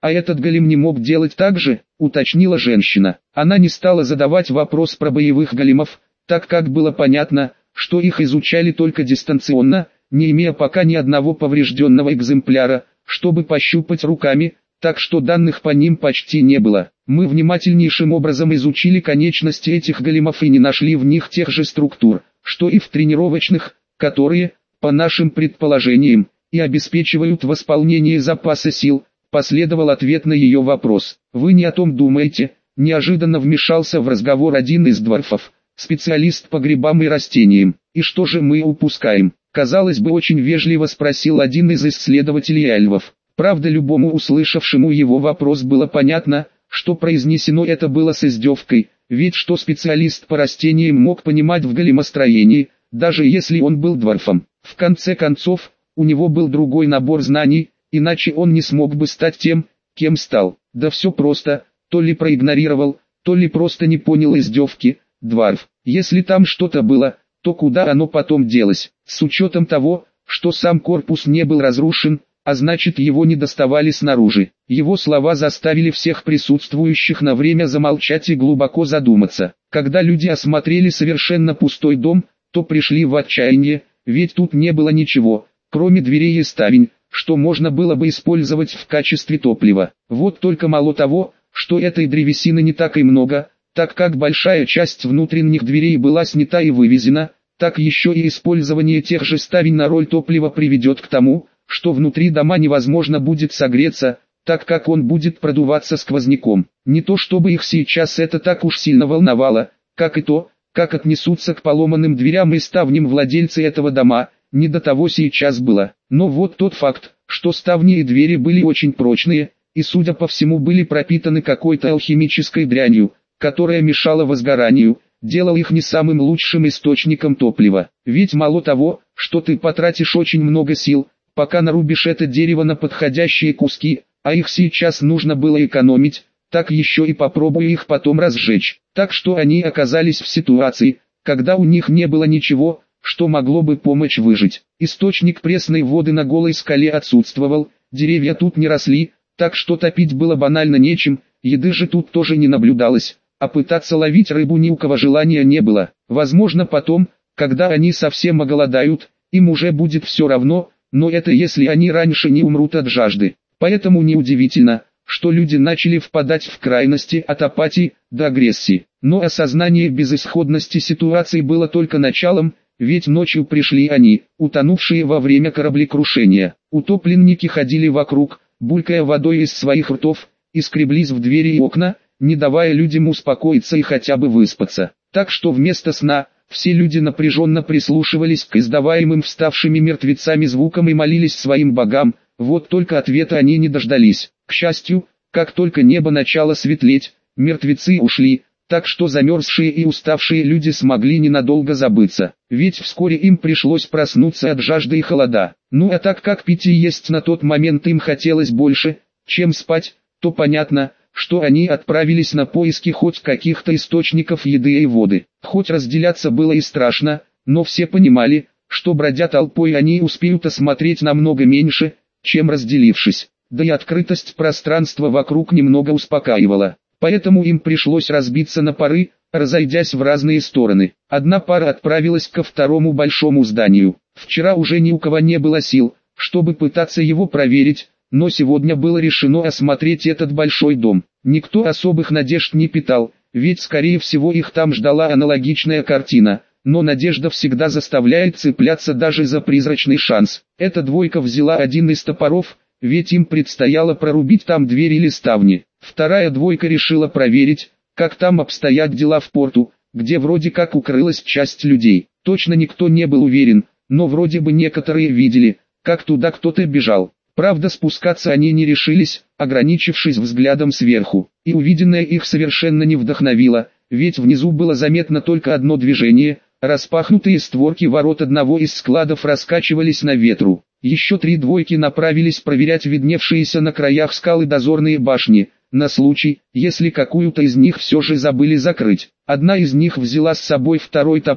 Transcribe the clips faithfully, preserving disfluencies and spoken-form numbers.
«А этот голем не мог делать так же?» — уточнила женщина. Она не стала задавать вопрос про боевых големов, так как было понятно, что их изучали только дистанционно, не имея пока ни одного поврежденного экземпляра, чтобы пощупать руками, так что данных по ним почти не было. Мы внимательнейшим образом изучили конечности этих големов и не нашли в них тех же структур, что и в тренировочных, которые, по нашим предположениям, и обеспечивают восполнение запаса сил. Последовал ответ на ее вопрос. «Вы не о том думаете?» Неожиданно вмешался в разговор один из дворфов, специалист по грибам и растениям. «И что же мы упускаем?» Казалось бы, очень вежливо спросил один из исследователей альвов. Правда, любому услышавшему его вопрос было понятно, что произнесено это было с издевкой, ведь что специалист по растениям мог понимать в големостроении, даже если он был дворфом. В конце концов, у него был другой набор знаний, иначе он не смог бы стать тем, кем стал. Да все просто, то ли проигнорировал, то ли просто не понял издевки. Дворф, если там что-то было, то куда оно потом делось? С учетом того, что сам корпус не был разрушен, а значит его не доставали снаружи. Его слова заставили всех присутствующих на время замолчать и глубоко задуматься. Когда люди осмотрели совершенно пустой дом, то пришли в отчаяние, ведь тут не было ничего, кроме дверей и ставень, что можно было бы использовать в качестве топлива. Вот только мало того, что этой древесины не так и много, так как большая часть внутренних дверей была снята и вывезена, так еще и использование тех же ставень на роль топлива приведет к тому, что внутри дома невозможно будет согреться, так как он будет продуваться сквозняком. Не то чтобы их сейчас это так уж сильно волновало, как и то, как отнесутся к поломанным дверям и ставням владельцы этого дома, не до того сейчас было. Но вот тот факт, что ставни и двери были очень прочные, и судя по всему были пропитаны какой-то алхимической дрянью, которая мешала возгоранию, делал их не самым лучшим источником топлива. Ведь мало того, что ты потратишь очень много сил, пока нарубишь это дерево на подходящие куски, а их сейчас нужно было экономить, так еще и попробуй их потом разжечь. Так что они оказались в ситуации, когда у них не было ничего, что могло бы помочь выжить. Источник пресной воды на голой скале отсутствовал, деревья тут не росли, так что топить было банально нечем, еды же тут тоже не наблюдалось, а пытаться ловить рыбу ни у кого желания не было. Возможно потом, когда они совсем оголодают, им уже будет все равно, но это если они раньше не умрут от жажды. Поэтому неудивительно, что люди начали впадать в крайности от апатии до агрессии. Но осознание безысходности ситуации было только началом, ведь ночью пришли они, утонувшие во время кораблекрушения. Утопленники ходили вокруг, булькая водой из своих ртов, и скреблись в двери и окна, не давая людям успокоиться и хотя бы выспаться. Так что вместо сна, все люди напряженно прислушивались к издаваемым вставшими мертвецами звукам и молились своим богам, вот только ответа они не дождались. К счастью, как только небо начало светлеть, мертвецы ушли, так что замерзшие и уставшие люди смогли ненадолго забыться, ведь вскоре им пришлось проснуться от жажды и холода. Ну а так как пить и есть на тот момент им хотелось больше, чем спать, то понятно, что они отправились на поиски хоть каких-то источников еды и воды. Хоть разделяться было и страшно, но все понимали, что бродя толпой они успеют осмотреть намного меньше, чем разделившись. Да и открытость пространства вокруг немного успокаивала. Поэтому им пришлось разбиться на пары, разойдясь в разные стороны. Одна пара отправилась ко второму большому зданию. Вчера уже ни у кого не было сил, чтобы пытаться его проверить, но сегодня было решено осмотреть этот большой дом. Никто особых надежд не питал, ведь скорее всего их там ждала аналогичная картина, но надежда всегда заставляет цепляться даже за призрачный шанс. Эта двойка взяла один из топоров, ведь им предстояло прорубить там двери или ставни. Вторая двойка решила проверить, как там обстоят дела в порту, где вроде как укрылась часть людей. Точно никто не был уверен, но вроде бы некоторые видели, как туда кто-то бежал. Правда, спускаться они не решились, ограничившись взглядом сверху, и увиденное их совершенно не вдохновило, ведь внизу было заметно только одно движение, распахнутые створки ворот одного из складов раскачивались на ветру. Еще три двойки направились проверять видневшиеся на краях скалы дозорные башни, на случай, если какую-то из них все же забыли закрыть. Одна из них взяла с собой второй топор,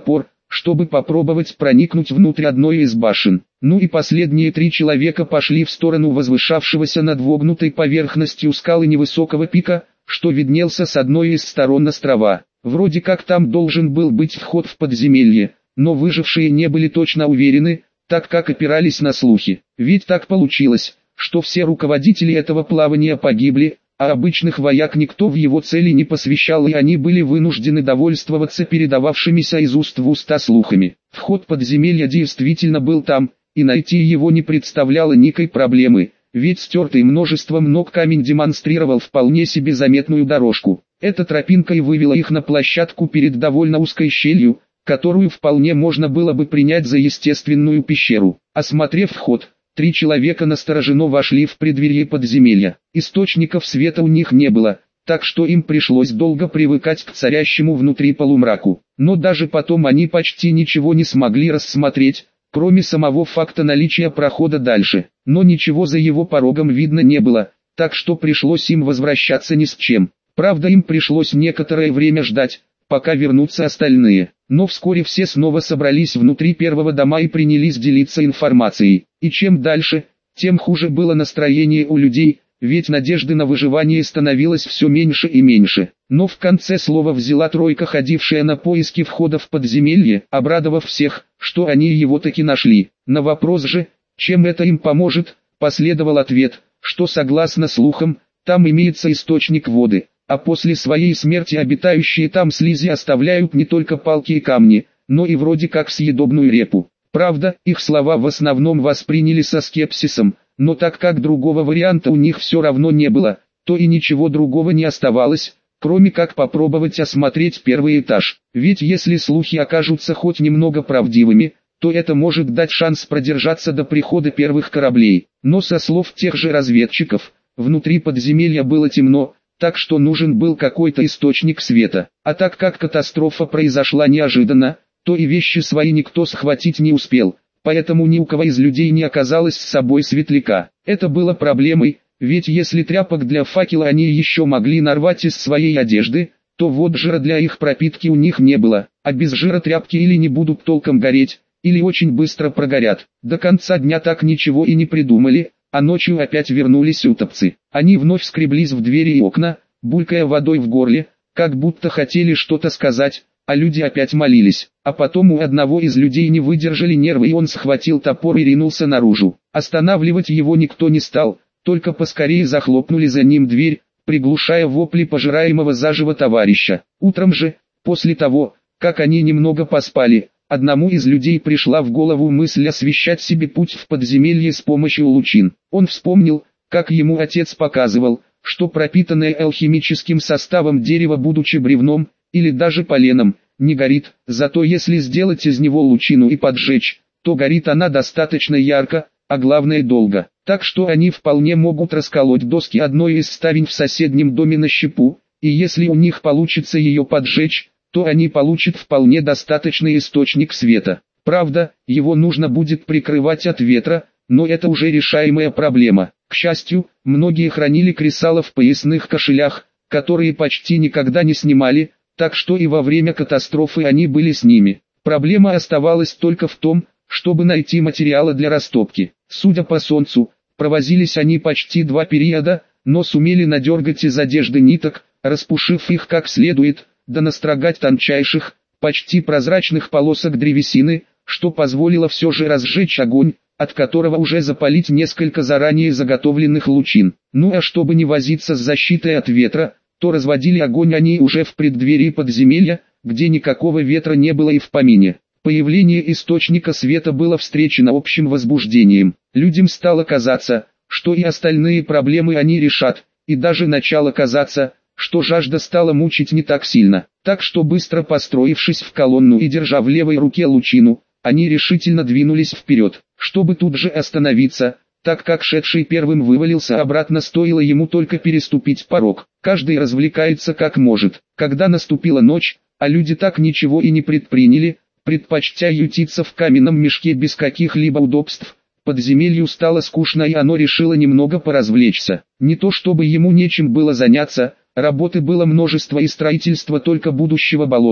чтобы попробовать проникнуть внутрь одной из башен. Ну и последние три человека пошли в сторону возвышавшегося над вогнутой поверхностью скалы невысокого пика, что виднелся с одной из сторон острова. Вроде как там должен был быть вход в подземелье, но выжившие не были точно уверены, так как опирались на слухи. Ведь так получилось, что все руководители этого плавания погибли, а обычных вояк никто в его цели не посвящал, и они были вынуждены довольствоваться передававшимися из уст в уста слухами. Вход подземелья действительно был там, и найти его не представляло никакой проблемы, ведь стертый множеством ног камень демонстрировал вполне себе заметную дорожку. Эта тропинка и вывела их на площадку перед довольно узкой щелью, которую вполне можно было бы принять за естественную пещеру. Осмотрев вход, три человека настороженно вошли в преддверие подземелья. Источников света у них не было, так что им пришлось долго привыкать к царящему внутри полумраку. Но даже потом они почти ничего не смогли рассмотреть, кроме самого факта наличия прохода дальше. Но ничего за его порогом видно не было, так что пришлось им возвращаться ни с чем. Правда, им пришлось некоторое время ждать, пока вернутся остальные. Но вскоре все снова собрались внутри первого дома и принялись делиться информацией. И чем дальше, тем хуже было настроение у людей, ведь надежды на выживание становилось все меньше и меньше. Но в конце слова взяла тройка, ходившая на поиски входа в подземелье, обрадовав всех, что они его таки нашли. На вопрос же, чем это им поможет, последовал ответ, что согласно слухам, там имеется источник воды, а после своей смерти обитающие там слизи оставляют не только палки и камни, но и вроде как съедобную репу. Правда, их слова в основном восприняли со скепсисом, но так как другого варианта у них все равно не было, то и ничего другого не оставалось, кроме как попробовать осмотреть первый этаж. Ведь если слухи окажутся хоть немного правдивыми, то это может дать шанс продержаться до прихода первых кораблей. Но со слов тех же разведчиков, внутри подземелья было темно, так что нужен был какой-то источник света. А так как катастрофа произошла неожиданно, то и вещи свои никто схватить не успел, поэтому ни у кого из людей не оказалось с собой светляка. Это было проблемой, ведь если тряпок для факела они еще могли нарвать из своей одежды, то вот жира для их пропитки у них не было, а без жира тряпки или не будут толком гореть, или очень быстро прогорят. До конца дня так ничего и не придумали, а ночью опять вернулись утопцы. Они вновь скреблись в двери и окна, булькая водой в горле, как будто хотели что-то сказать, а люди опять молились. А потом у одного из людей не выдержали нервы, и он схватил топор и ринулся наружу. Останавливать его никто не стал, только поскорее захлопнули за ним дверь, приглушая вопли пожираемого заживо товарища. Утром же, после того, как они немного поспали, одному из людей пришла в голову мысль освещать себе путь в подземелье с помощью лучин. Он вспомнил, как ему отец показывал, что пропитанное алхимическим составом дерево, будучи бревном, или даже поленом, не горит, зато если сделать из него лучину и поджечь, то горит она достаточно ярко, а главное долго. Так что они вполне могут расколоть доски одной из ставень в соседнем доме на щепу, и если у них получится ее поджечь, то они получат вполне достаточный источник света. Правда, его нужно будет прикрывать от ветра, но это уже решаемая проблема. К счастью, многие хранили кресало в поясных кошелях, которые почти никогда не снимали, так что и во время катастрофы они были с ними. Проблема оставалась только в том, чтобы найти материалы для растопки. Судя по солнцу, провозились они почти два периода, но сумели надергать из одежды ниток, распушив их как следует, да настрогать тончайших, почти прозрачных полосок древесины, что позволило все же разжечь огонь, от которого уже запалить несколько заранее заготовленных лучин. Ну а чтобы не возиться с защитой от ветра, то разводили огонь они уже в преддверии подземелья, где никакого ветра не было и в помине. Появление источника света было встречено общим возбуждением. Людям стало казаться, что и остальные проблемы они решат, и даже начало казаться, что жажда стала мучить не так сильно. Так что быстро построившись в колонну и держа в левой руке лучину, они решительно двинулись вперед, чтобы тут же остановиться, так как шедший первым вывалился обратно, стоило ему только переступить порог. Каждый развлекается как может. Когда наступила ночь, а люди так ничего и не предприняли, предпочтя ютиться в каменном мешке без каких-либо удобств, подземелью стало скучно, и оно решило немного поразвлечься. Не то чтобы ему нечем было заняться, работы было множество и строительство только будущего болота,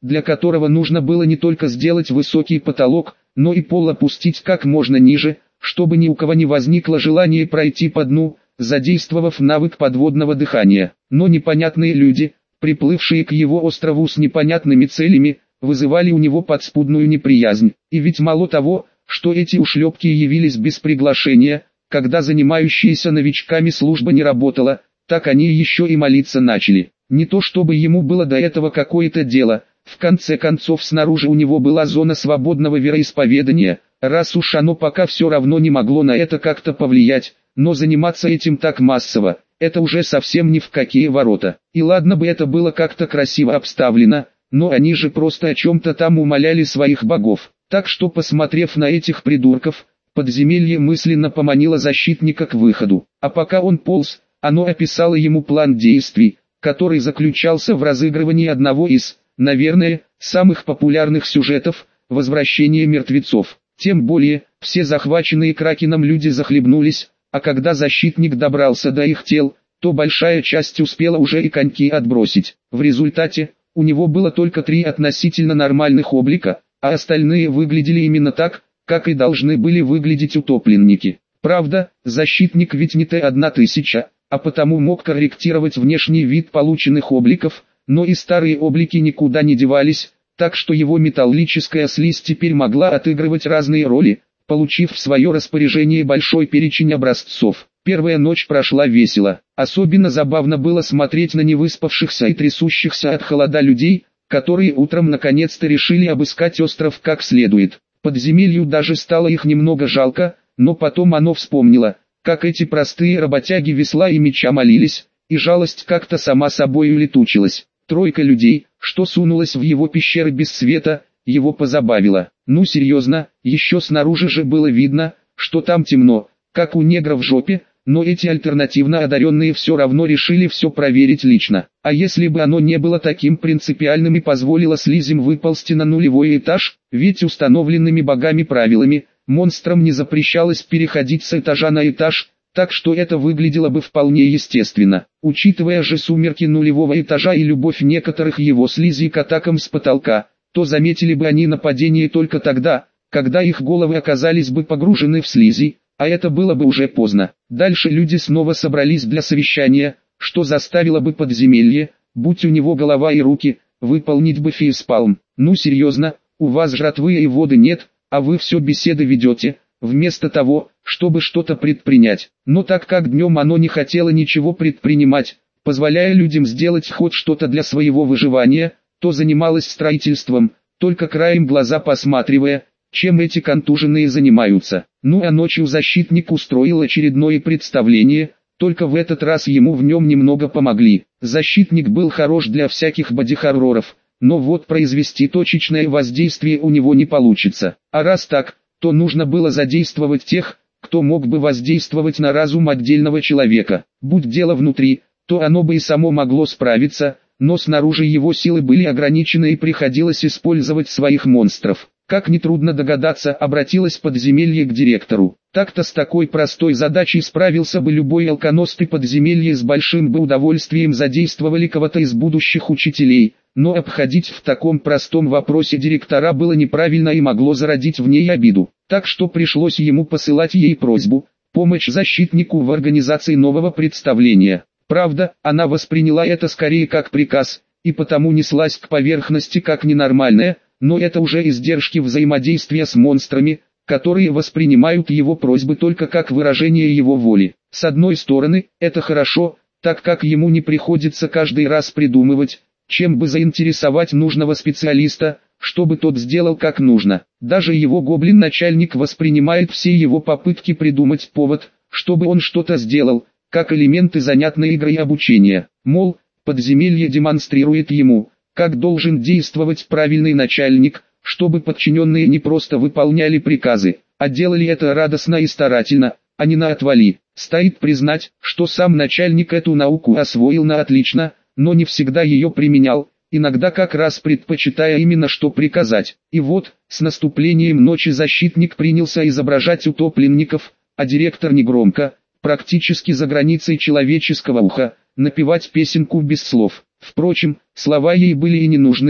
для которого нужно было не только сделать высокий потолок, но и пол опустить как можно ниже, чтобы ни у кого не возникло желания пройти по дну, задействовав навык подводного дыхания. Но непонятные люди, приплывшие к его острову с непонятными целями, вызывали у него подспудную неприязнь. И ведь мало того, что эти ушлепки явились без приглашения, когда занимающаяся новичками служба не работала, так они еще и молиться начали. Не то чтобы ему было до этого какое-то дело, в конце концов снаружи у него была зона свободного вероисповедания, раз уж оно пока все равно не могло на это как-то повлиять, но заниматься этим так массово, это уже совсем ни в какие ворота. И ладно бы это было как-то красиво обставлено, но они же просто о чем-то там умоляли своих богов. Так что, посмотрев на этих придурков, подземелье мысленно поманило защитника к выходу. А пока он полз, оно описало ему план действий, который заключался в разыгрывании одного из, наверное, самых популярных сюжетов – возвращения мертвецов. Тем более, все захваченные Кракеном люди захлебнулись, а когда защитник добрался до их тел, то большая часть успела уже и коньки отбросить. В результате, у него было только три относительно нормальных облика, а остальные выглядели именно так, как и должны были выглядеть утопленники. Правда, защитник ведь не Т тысяча, а потому мог корректировать внешний вид полученных обликов, но и старые облики никуда не девались, так что его металлическая слизь теперь могла отыгрывать разные роли, получив в свое распоряжение большой перечень образцов. Первая ночь прошла весело. Особенно забавно было смотреть на невыспавшихся и трясущихся от холода людей, которые утром наконец-то решили обыскать остров как следует. Подземелью даже стало их немного жалко, но потом оно вспомнило, как эти простые работяги весла и меча молились, и жалость как-то сама собой улетучилась. Тройка людей, что сунулась в его пещеры без света, его позабавила. Ну серьезно, еще снаружи же было видно, что там темно, как у негра в жопе, но эти альтернативно одаренные все равно решили все проверить лично. А если бы оно не было таким принципиальным и позволило слизям выползти на нулевой этаж, ведь установленными богами правилами, монстрам не запрещалось переходить с этажа на этаж, так что это выглядело бы вполне естественно. Учитывая же сумерки нулевого этажа и любовь некоторых его слизей к атакам с потолка, то заметили бы они нападение только тогда, когда их головы оказались бы погружены в слизи, а это было бы уже поздно. Дальше люди снова собрались для совещания, что заставило бы подземелье, будь у него голова и руки, выполнить бы фейспалм. Ну серьезно, у вас жратвы и воды нет, а вы все беседы ведете, вместо того, чтобы что-то предпринять. Но так как днем оно не хотело ничего предпринимать, позволяя людям сделать хоть что-то для своего выживания, то занималось строительством, только краем глаза посматривая, чем эти контуженные занимаются. Ну а ночью защитник устроил очередное представление, только в этот раз ему в нем немного помогли. Защитник был хорош для всяких боди-хорроров, но вот произвести точечное воздействие у него не получится. А раз так, то нужно было задействовать тех, кто мог бы воздействовать на разум отдельного человека. Будь дело внутри, то оно бы и само могло справиться, но снаружи его силы были ограничены и приходилось использовать своих монстров. Как нетрудно догадаться, обратилось подземелье к директору. Так-то с такой простой задачей справился бы любой алконост, и подземелье с большим бы удовольствием задействовали кого-то из будущих учителей, но обходить в таком простом вопросе директора было неправильно и могло зародить в ней обиду. Так что пришлось ему посылать ей просьбу, помощь защитнику в организации нового представления. Правда, она восприняла это скорее как приказ, и потому неслась к поверхности как ненормальная, но это уже издержки взаимодействия с монстрами, которые воспринимают его просьбы только как выражение его воли. С одной стороны, это хорошо, так как ему не приходится каждый раз придумывать, чем бы заинтересовать нужного специалиста, чтобы тот сделал как нужно. Даже его гоблин-начальник воспринимает все его попытки придумать повод, чтобы он что-то сделал, как элементы занятной игры и обучения. Мол, подземелье демонстрирует ему, как должен действовать правильный начальник, чтобы подчиненные не просто выполняли приказы, а делали это радостно и старательно, а не на отвали. Стоит признать, что сам начальник эту науку освоил на отлично, но не всегда ее применял, иногда как раз предпочитая именно что приказать. И вот, с наступлением ночи защитник принялся изображать утопленников, а директор негромко, практически за границей человеческого уха, напевать песенку без слов. Впрочем, слова ей были и не нужны,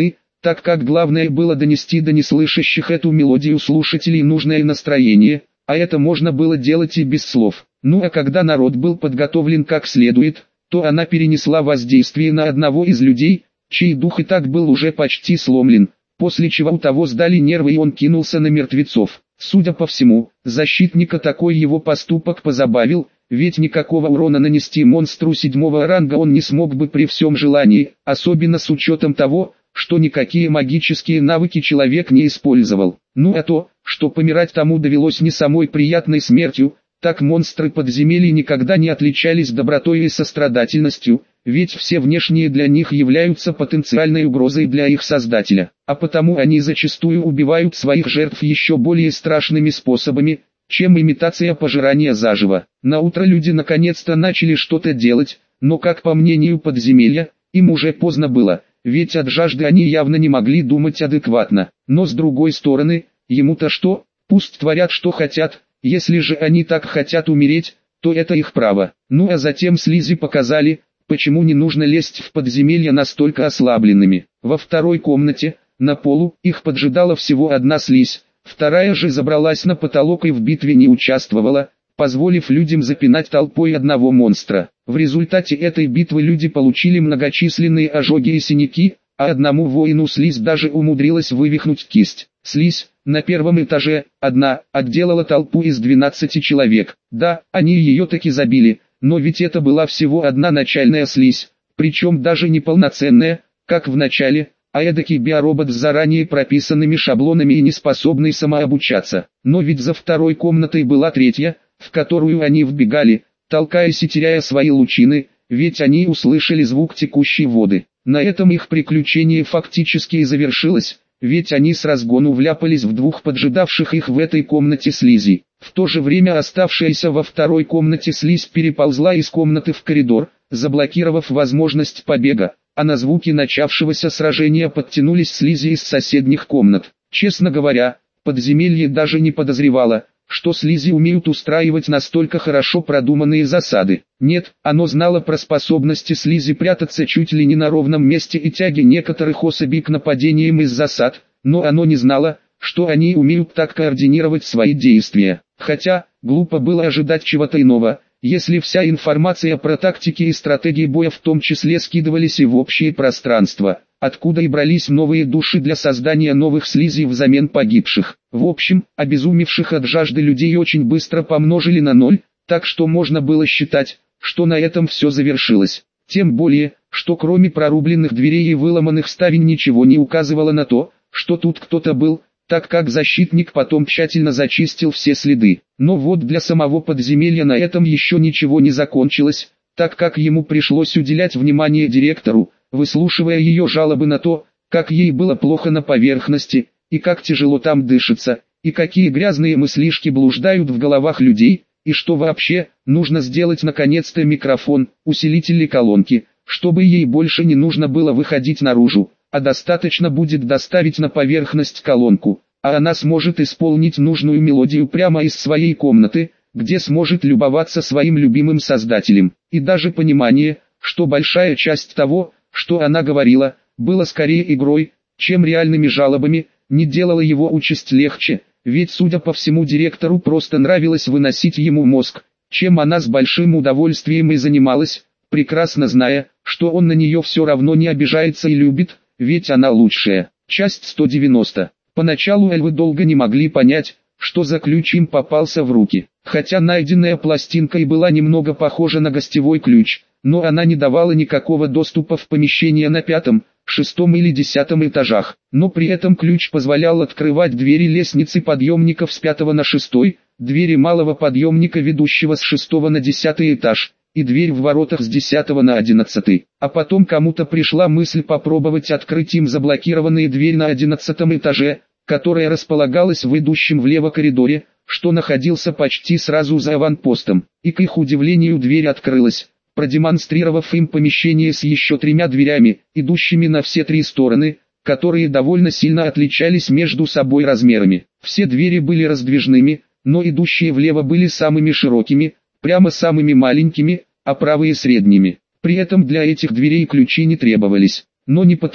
так как главное было донести до неслышащих эту мелодию слушателей нужное настроение, а это можно было делать и без слов. Ну а когда народ был подготовлен как следует, то она перенесла воздействие на одного из людей, чей дух и так был уже почти сломлен, после чего у того сдали нервы и он кинулся на мертвецов. Судя по всему, защитника такой его поступок позабавил, ведь никакого урона нанести монстру седьмого ранга он не смог бы при всем желании, особенно с учетом того, что никакие магические навыки человек не использовал. Ну а то, что помирать тому довелось не самой приятной смертью, так монстры подземелья никогда не отличались добротой и сострадательностью, ведь все внешние для них являются потенциальной угрозой для их создателя, а потому они зачастую убивают своих жертв еще более страшными способами, чем имитация пожирания заживо. Наутро люди наконец-то начали что-то делать, но, как по мнению подземелья, им уже поздно было, ведь от жажды они явно не могли думать адекватно. Но с другой стороны, ему-то что, пусть творят что хотят, если же они так хотят умереть, то это их право. Ну а затем слизи показали, почему не нужно лезть в подземелье настолько ослабленными. Во второй комнате, на полу, их поджидала всего одна слизь, вторая же забралась на потолок и в битве не участвовала, позволив людям запинать толпой одного монстра. В результате этой битвы люди получили многочисленные ожоги и синяки, а одному воину слизь даже умудрилась вывихнуть кисть. Слизь, на первом этаже, одна, отделала толпу из двенадцати человек. Да, они ее таки забили, но ведь это была всего одна начальная слизь, причем даже не полноценная, как в начале, а эдакий биоробот с заранее прописанными шаблонами и не способный самообучаться. Но ведь за второй комнатой была третья, в которую они вбегали, толкаясь и теряя свои лучины, ведь они услышали звук текущей воды. На этом их приключение фактически и завершилось, ведь они с разгону вляпались в двух поджидавших их в этой комнате слизи. В то же время оставшаяся во второй комнате слизь переползла из комнаты в коридор, заблокировав возможность побега, а на звуки начавшегося сражения подтянулись слизи из соседних комнат. Честно говоря, подземелье даже не подозревало, что слизи умеют устраивать настолько хорошо продуманные засады. Нет, оно знало про способности слизи прятаться чуть ли не на ровном месте и тяги некоторых особей к нападениям из засад, но оно не знало, что они умеют так координировать свои действия. Хотя, глупо было ожидать чего-то иного, если вся информация про тактики и стратегии боя в том числе скидывались и в общее пространство, откуда и брались новые души для создания новых слизей взамен погибших. В общем, обезумевших от жажды людей очень быстро помножили на ноль, так что можно было считать, что на этом все завершилось. Тем более, что кроме прорубленных дверей и выломанных ставень ничего не указывало на то, что тут кто-то был, так как защитник потом тщательно зачистил все следы. Но вот для самого подземелья на этом еще ничего не закончилось, так как ему пришлось уделять внимание директору, выслушивая ее жалобы на то, как ей было плохо на поверхности, и как тяжело там дышится, и какие грязные мыслишки блуждают в головах людей, и что вообще нужно сделать наконец-то микрофон, усилители колонки, чтобы ей больше не нужно было выходить наружу, а достаточно будет доставить на поверхность колонку, а она сможет исполнить нужную мелодию прямо из своей комнаты, где сможет любоваться своим любимым создателем. И даже понимание, что большая часть того, что она говорила, было скорее игрой, чем реальными жалобами, не делало его участь легче, ведь судя по всему директору просто нравилось выносить ему мозг, чем она с большим удовольствием и занималась, прекрасно зная, что он на нее все равно не обижается и любит, ведь она лучшая. Часть сто девяносто. Поначалу эльвы долго не могли понять, что за ключ им попался в руки. Хотя найденная пластинка и была немного похожа на гостевой ключ, но она не давала никакого доступа в помещение на пятом, шестом или десятом этажах. Но при этом ключ позволял открывать двери лестницы подъемников с пятого на шестой, двери малого подъемника, ведущего с шестого на десятый этаж, и дверь в воротах с десятого на одиннадцатый. А потом кому-то пришла мысль попробовать открыть им заблокированные двери на одиннадцатом этаже, которая располагалась в идущем влево коридоре, что находился почти сразу за аванпостом. И к их удивлению дверь открылась, продемонстрировав им помещение с еще тремя дверями, идущими на все три стороны, которые довольно сильно отличались между собой размерами. Все двери были раздвижными, но идущие влево были самыми широкими, прямо самыми маленькими, а правые средними. При этом для этих дверей ключи не требовались. Но не потому,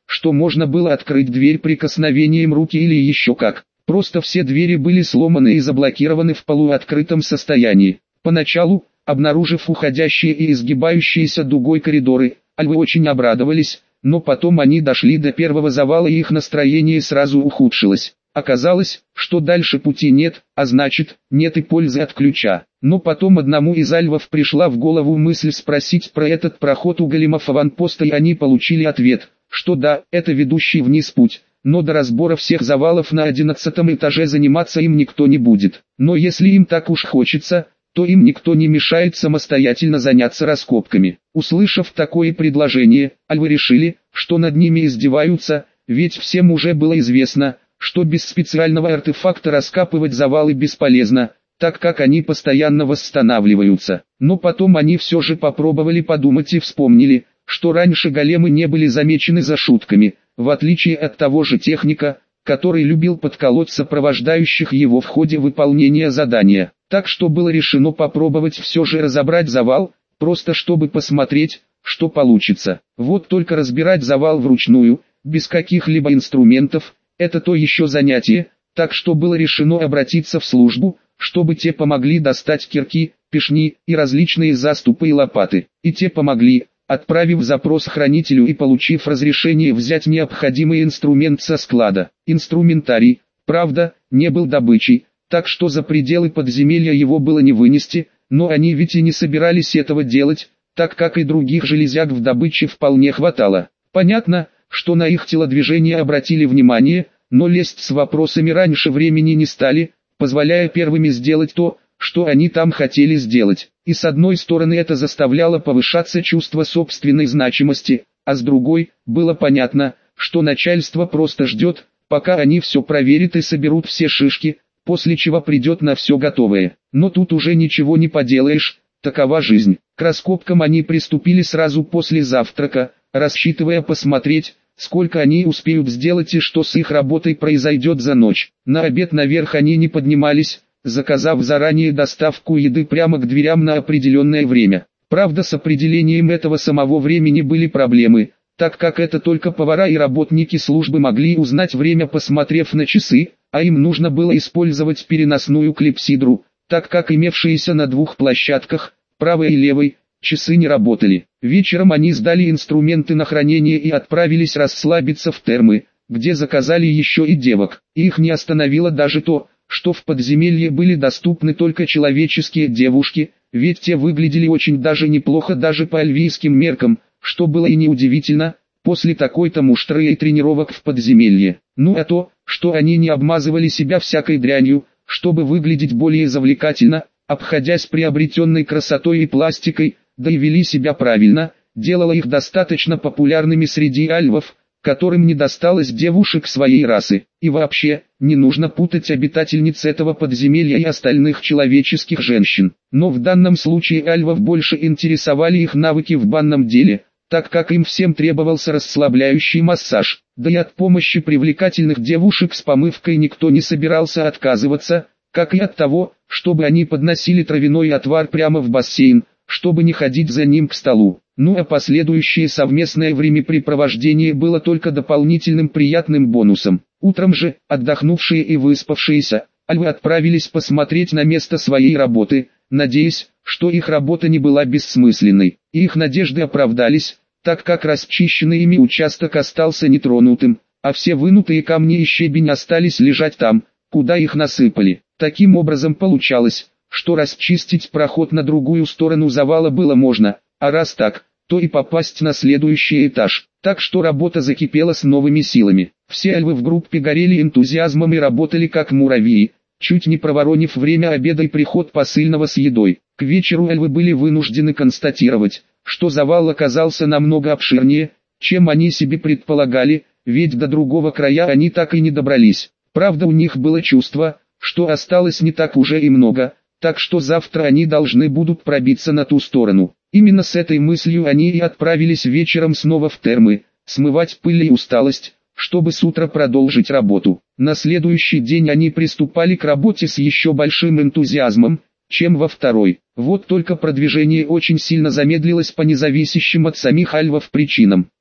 что можно было открыть дверь прикосновением руки или еще как. Просто все двери были сломаны и заблокированы в полуоткрытом состоянии. Поначалу, обнаружив уходящие и изгибающиеся дугой коридоры, альвы очень обрадовались, но потом они дошли до первого завала и их настроение сразу ухудшилось. Оказалось, что дальше пути нет, а значит, нет и пользы от ключа. Но потом одному из альвов пришла в голову мысль спросить про этот проход у големов аванпоста, и они получили ответ, что да, это ведущий вниз путь, но до разбора всех завалов на одиннадцатом этаже заниматься им никто не будет. Но если им так уж хочется, то им никто не мешает самостоятельно заняться раскопками. Услышав такое предложение, альвы решили, что над ними издеваются, ведь всем уже было известно, что без специального артефакта раскапывать завалы бесполезно, так как они постоянно восстанавливаются. Но потом они все же попробовали подумать и вспомнили, что раньше големы не были замечены за шутками, в отличие от того же техника, который любил подколоть сопровождающих его в ходе выполнения задания. Так что было решено попробовать все же разобрать завал, просто чтобы посмотреть, что получится. Вот только разбирать завал вручную, без каких-либо инструментов, это то еще занятие, так что было решено обратиться в службу, чтобы те помогли достать кирки, пешни и различные заступы и лопаты. И те помогли, отправив запрос хранителю и получив разрешение взять необходимый инструмент со склада. Инструментарий, правда, не был добычей, так что за пределы подземелья его было не вынести, но они ведь и не собирались этого делать, так как и других железяк в добыче вполне хватало. Понятно, что на их телодвижение обратили внимание, но лезть с вопросами раньше времени не стали, позволяя первыми сделать то, что они там хотели сделать. И с одной стороны это заставляло повышаться чувство собственной значимости, а с другой, было понятно, что начальство просто ждет, пока они все проверят и соберут все шишки, после чего придет на все готовое. Но тут уже ничего не поделаешь, такова жизнь. К раскопкам они приступили сразу после завтрака, рассчитывая посмотреть, сколько они успеют сделать и что с их работой произойдет за ночь. На обед наверх они не поднимались, заказав заранее доставку еды прямо к дверям на определенное время. Правда, с определением этого самого времени были проблемы, так как это только повара и работники службы могли узнать время, посмотрев на часы, а им нужно было использовать переносную клипсидру, так как имевшиеся на двух площадках, правой и левой, часы не работали. Вечером они сдали инструменты на хранение и отправились расслабиться в термы, где заказали еще и девок. Их не остановило даже то, что в подземелье были доступны только человеческие девушки, ведь те выглядели очень даже неплохо даже по альвийским меркам, что было и неудивительно, после такой-то муштры и тренировок в подземелье. Ну а то, что они не обмазывали себя всякой дрянью, чтобы выглядеть более завлекательно, обходясь приобретенной красотой и пластикой, да и вели себя правильно, делало их достаточно популярными среди альвов, которым не досталось девушек своей расы. И вообще, не нужно путать обитательниц этого подземелья и остальных человеческих женщин. Но в данном случае альвов больше интересовали их навыки в банном деле, так как им всем требовался расслабляющий массаж. Да и от помощи привлекательных девушек с помывкой никто не собирался отказываться, как и от того, чтобы они подносили травяной отвар прямо в бассейн, чтобы не ходить за ним к столу. Ну а последующее совместное времяпрепровождение было только дополнительным приятным бонусом. Утром же, отдохнувшие и выспавшиеся, альвы отправились посмотреть на место своей работы, надеясь, что их работа не была бессмысленной. И их надежды оправдались, так как расчищенный ими участок остался нетронутым, а все вынутые камни и щебень остались лежать там, куда их насыпали. Таким образом получалось, что расчистить проход на другую сторону завала было можно, а раз так, то и попасть на следующий этаж. Так что работа закипела с новыми силами. Все альвы в группе горели энтузиазмом и работали как муравьи, чуть не проворонив время обеда и приход посыльного с едой. К вечеру альвы были вынуждены констатировать, что завал оказался намного обширнее, чем они себе предполагали, ведь до другого края они так и не добрались. Правда, у них было чувство, что осталось не так уже и много, так что завтра они должны будут пробиться на ту сторону. Именно с этой мыслью они и отправились вечером снова в термы, смывать пыль и усталость, чтобы с утра продолжить работу. На следующий день они приступали к работе с еще большим энтузиазмом, чем во второй. Вот только продвижение очень сильно замедлилось по независящим от самих альвов причинам.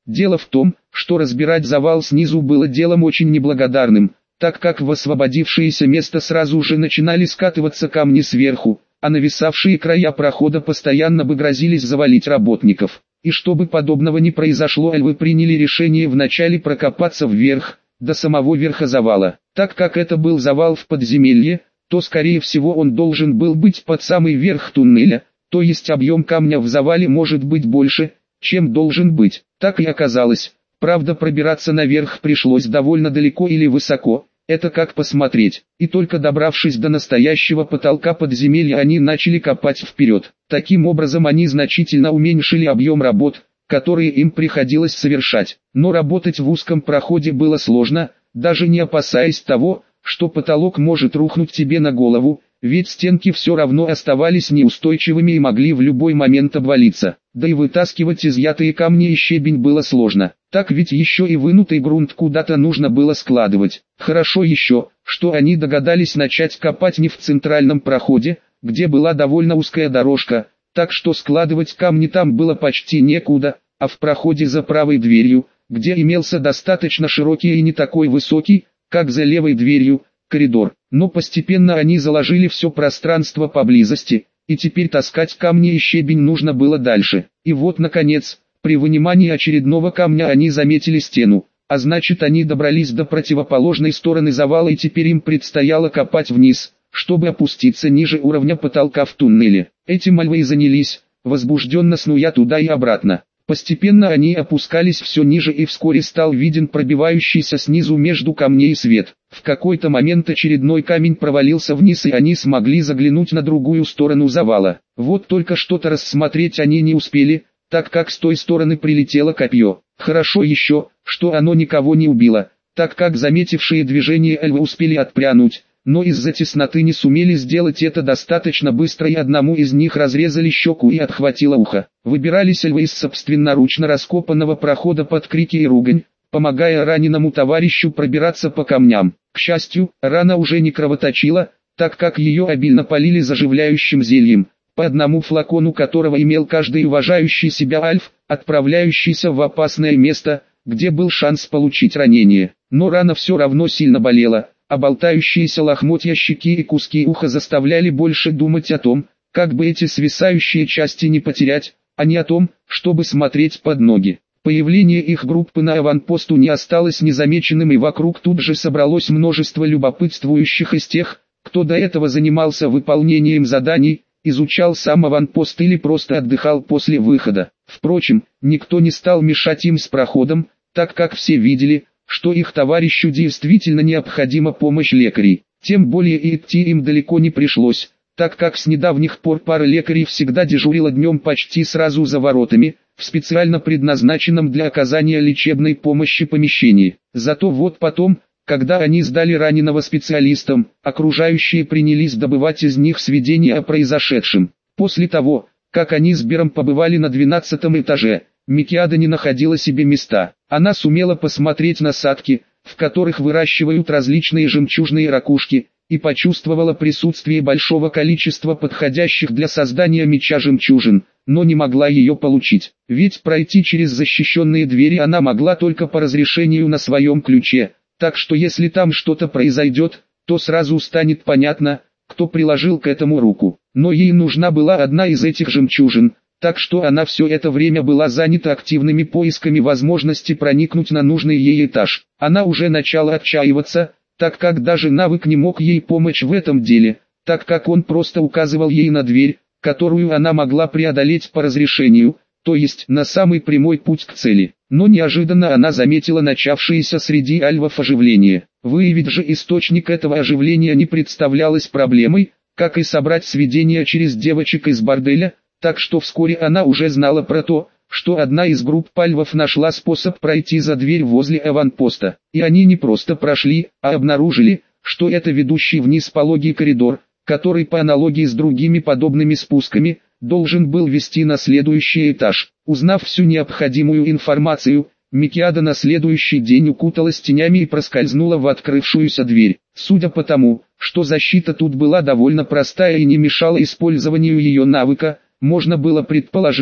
Дело в том, что разбирать завал снизу было делом очень неблагодарным, так как в освободившееся место сразу же начинали скатываться камни сверху, а нависавшие края прохода постоянно бы грозились завалить работников. И чтобы подобного не произошло, эльвы приняли решение вначале прокопаться вверх, до самого верха завала. Так как это был завал в подземелье, то скорее всего он должен был быть под самый верх туннеля, то есть объем камня в завале может быть больше, чем должен быть. Так и оказалось. Правда, пробираться наверх пришлось довольно далеко или высоко, это как посмотреть. И только добравшись до настоящего потолка подземелья, они начали копать вперед. Таким образом они значительно уменьшили объем работ, которые им приходилось совершать. Но работать в узком проходе было сложно, даже не опасаясь того, что потолок может рухнуть тебе на голову, ведь стенки все равно оставались неустойчивыми и могли в любой момент обвалиться. Да и вытаскивать изъятые камни и щебень было сложно. Так ведь еще и вынутый грунт куда-то нужно было складывать. Хорошо еще, что они догадались начать копать не в центральном проходе, где была довольно узкая дорожка, так что складывать камни там было почти некуда, а в проходе за правой дверью, где имелся достаточно широкий и не такой высокий, как за левой дверью, коридор. Но постепенно они заложили все пространство поблизости, и теперь таскать камни и щебень нужно было дальше. И вот наконец, при вынимании очередного камня они заметили стену, а значит они добрались до противоположной стороны завала, и теперь им предстояло копать вниз, чтобы опуститься ниже уровня потолка в туннеле. Этим эльвы и занялись, возбужденно снуя туда и обратно. Постепенно они опускались все ниже, и вскоре стал виден пробивающийся снизу между камней свет. В какой-то момент очередной камень провалился вниз, и они смогли заглянуть на другую сторону завала. Вот только что-то рассмотреть они не успели, так как с той стороны прилетело копье. Хорошо еще, что оно никого не убило, так как заметившие движение эльвы успели отпрянуть, но из-за тесноты не сумели сделать это достаточно быстро, и одному из них разрезали щеку и отхватило ухо. Выбирались эльвы из собственноручно раскопанного прохода под крики и ругань, помогая раненому товарищу пробираться по камням. К счастью, рана уже не кровоточила, так как ее обильно полили заживляющим зельем, по одному флакону которого имел каждый уважающий себя альф, отправляющийся в опасное место, где был шанс получить ранение. Но рана все равно сильно болела, а болтающиеся лохмотья щеки и куски уха заставляли больше думать о том, как бы эти свисающие части не потерять, а не о том, чтобы смотреть под ноги. Появление их группы на аванпосту не осталось незамеченным, и вокруг тут же собралось множество любопытствующих из тех, кто до этого занимался выполнением заданий, изучал сам аванпост или просто отдыхал после выхода. Впрочем, никто не стал мешать им с проходом, так как все видели, что их товарищу действительно необходима помощь лекарей. Тем более и идти им далеко не пришлось, так как с недавних пор пара лекарей всегда дежурила днем почти сразу за воротами, в специально предназначенном для оказания лечебной помощи помещении. Зато вот потом, когда они сдали раненого специалистам, окружающие принялись добывать из них сведения о произошедшем. После того, как они с Бером побывали на двенадцатом этаже, Микиада не находила себе места. Она сумела посмотреть на садки, в которых выращивают различные жемчужные ракушки, и почувствовала присутствие большого количества подходящих для создания меча жемчужин, но не могла ее получить. Ведь пройти через защищенные двери она могла только по разрешению на своем ключе, так что если там что-то произойдет, то сразу станет понятно, кто приложил к этому руку. Но ей нужна была одна из этих жемчужин, так что она все это время была занята активными поисками возможности проникнуть на нужный ей этаж. Она уже начала отчаиваться, так как даже навык не мог ей помочь в этом деле, так как он просто указывал ей на дверь, которую она могла преодолеть по разрешению, то есть на самый прямой путь к цели. Но неожиданно она заметила начавшееся среди альвов оживление. Выявить же источник этого оживления не представлялось проблемой, как и собрать сведения через девочек из борделя, так что вскоре она уже знала про то, что одна из групп альвов нашла способ пройти за дверь возле аванпоста. И они не просто прошли, а обнаружили, что это ведущий вниз пологий коридор, который по аналогии с другими подобными спусками, должен был вести на следующий этаж. Узнав всю необходимую информацию, Микиада на следующий день укуталась тенями и проскользнула в открывшуюся дверь. Судя по тому, что защита тут была довольно простая и не мешала использованию ее навыка, можно было предположить,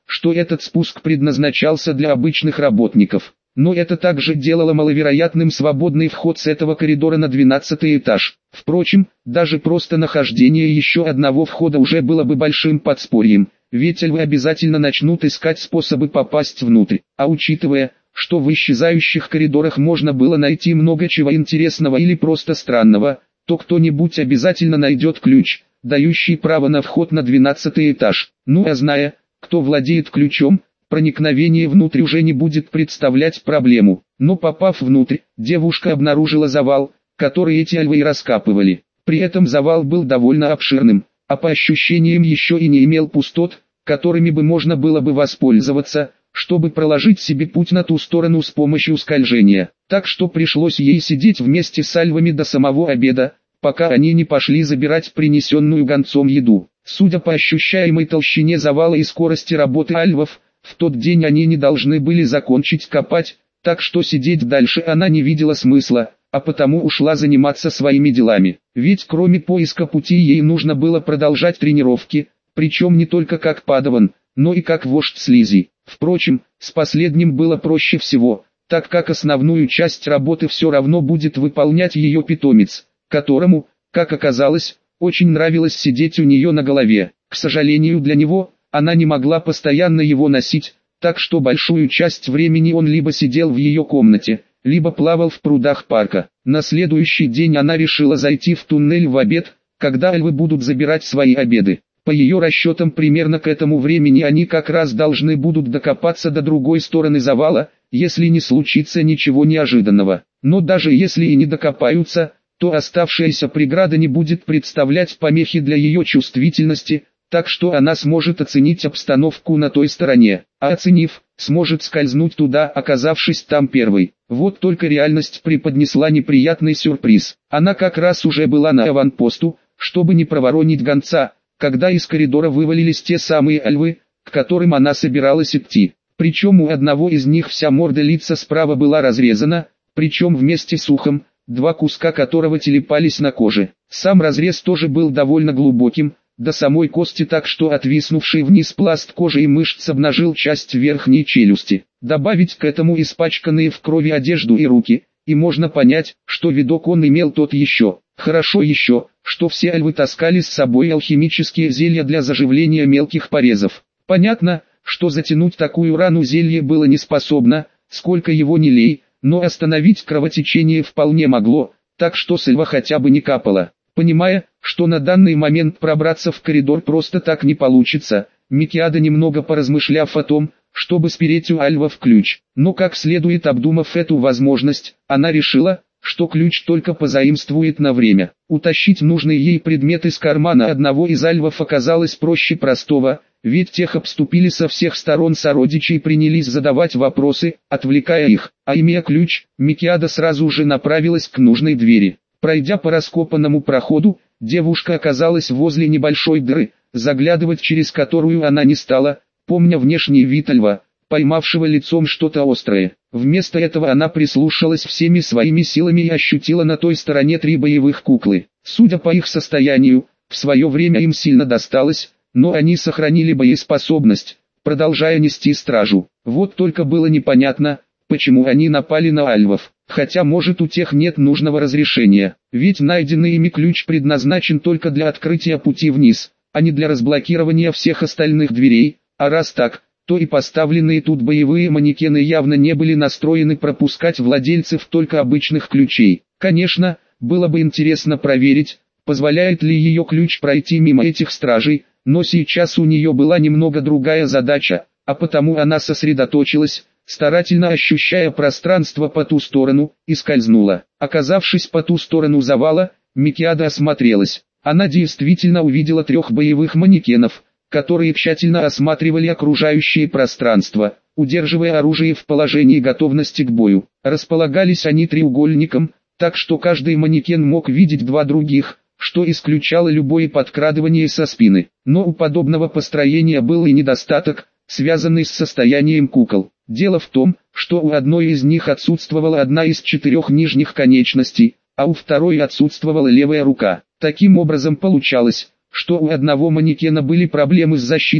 что этот спуск предназначался для обычных работников. Но это также делало маловероятным свободный вход с этого коридора на двенадцатый этаж. Впрочем, даже просто нахождение еще одного входа уже было бы большим подспорьем, ведь львы обязательно начнут искать способы попасть внутрь. А учитывая, что в исчезающих коридорах можно было найти много чего интересного или просто странного, то кто-нибудь обязательно найдет ключ, дающий право на вход на двенадцатый этаж. Ну а зная, кто владеет ключом, проникновение внутрь уже не будет представлять проблему. Но попав внутрь, девушка обнаружила завал, который эти львы и раскапывали. При этом завал был довольно обширным, а по ощущениям еще и не имел пустот, которыми бы можно было бы воспользоваться, чтобы проложить себе путь на ту сторону с помощью скольжения. Так что пришлось ей сидеть вместе с альвами до самого обеда, пока они не пошли забирать принесенную гонцом еду. Судя по ощущаемой толщине завала и скорости работы альвов, в тот день они не должны были закончить копать, так что сидеть дальше она не видела смысла, а потому ушла заниматься своими делами. Ведь кроме поиска пути ей нужно было продолжать тренировки, причем не только как падаван, но и как вождь слизи. Впрочем, с последним было проще всего, так как основную часть работы все равно будет выполнять ее питомец, которому, как оказалось, очень нравилось сидеть у нее на голове. К сожалению для него, она не могла постоянно его носить, так что большую часть времени он либо сидел в ее комнате, либо плавал в прудах парка. На следующий день она решила зайти в туннель в обед, когда альвы будут забирать свои обеды. По ее расчетам примерно к этому времени они как раз должны будут докопаться до другой стороны завала, если не случится ничего неожиданного. Но даже если и не докопаются, то оставшаяся преграда не будет представлять помехи для ее чувствительности, так что она сможет оценить обстановку на той стороне, а оценив, сможет скользнуть туда, оказавшись там первой. Вот только реальность преподнесла неприятный сюрприз. Она как раз уже была на аванпосту, чтобы не проворонить гонца, когда из коридора вывалились те самые альвы, к которым она собиралась идти. Причем у одного из них вся морда лица справа была разрезана, причем вместе с ухом, два куска которого телепались на коже. Сам разрез тоже был довольно глубоким, до самой кости, так что отвиснувший вниз пласт кожи и мышц обнажил часть верхней челюсти. Добавить к этому испачканные в крови одежду и руки, и можно понять, что видок он имел тот еще. Хорошо еще, что все альвы таскали с собой алхимические зелья для заживления мелких порезов. Понятно, что затянуть такую рану зелье было не способно, сколько его ни лей, но остановить кровотечение вполне могло, так что с льва хотя бы не капало. Понимая, что на данный момент пробраться в коридор просто так не получится, Микиада, немного поразмышляв о том, чтобы спереть у альвов ключ, но как следует обдумав эту возможность, она решила, что ключ только позаимствует на время. Утащить нужный ей предмет из кармана одного из альвов оказалось проще простого, ведь тех обступили со всех сторон сородичи и принялись задавать вопросы, отвлекая их. А имея ключ, Микиада сразу же направилась к нужной двери. Пройдя по раскопанному проходу, девушка оказалась возле небольшой дыры, заглядывать через которую она не стала, помня внешний вид льва, поймавшего лицом что-то острое. Вместо этого она прислушалась всеми своими силами и ощутила на той стороне три боевых куклы. Судя по их состоянию, в свое время им сильно досталось, но они сохранили боеспособность, продолжая нести стражу. Вот только было непонятно, почему они напали на альвов, хотя может у тех нет нужного разрешения, ведь найденный ими ключ предназначен только для открытия пути вниз, а не для разблокирования всех остальных дверей, а раз так, то и поставленные тут боевые манекены явно не были настроены пропускать владельцев только обычных ключей. Конечно, было бы интересно проверить, позволяет ли ее ключ пройти мимо этих стражей, но сейчас у нее была немного другая задача, а потому она сосредоточилась, старательно ощущая пространство по ту сторону, и скользнула. Оказавшись по ту сторону завала, Микиада осмотрелась. Она действительно увидела трех боевых манекенов, которые тщательно осматривали окружающее пространство, удерживая оружие в положении готовности к бою. Располагались они треугольником, так что каждый манекен мог видеть два других, что исключало любое подкрадывание со спины. Но у подобного построения был и недостаток, связанный с состоянием кукол. Дело в том, что у одной из них отсутствовала одна из четырех нижних конечностей, а у второй отсутствовала левая рука. Таким образом получалось, что у одного манекена были проблемы с защитой,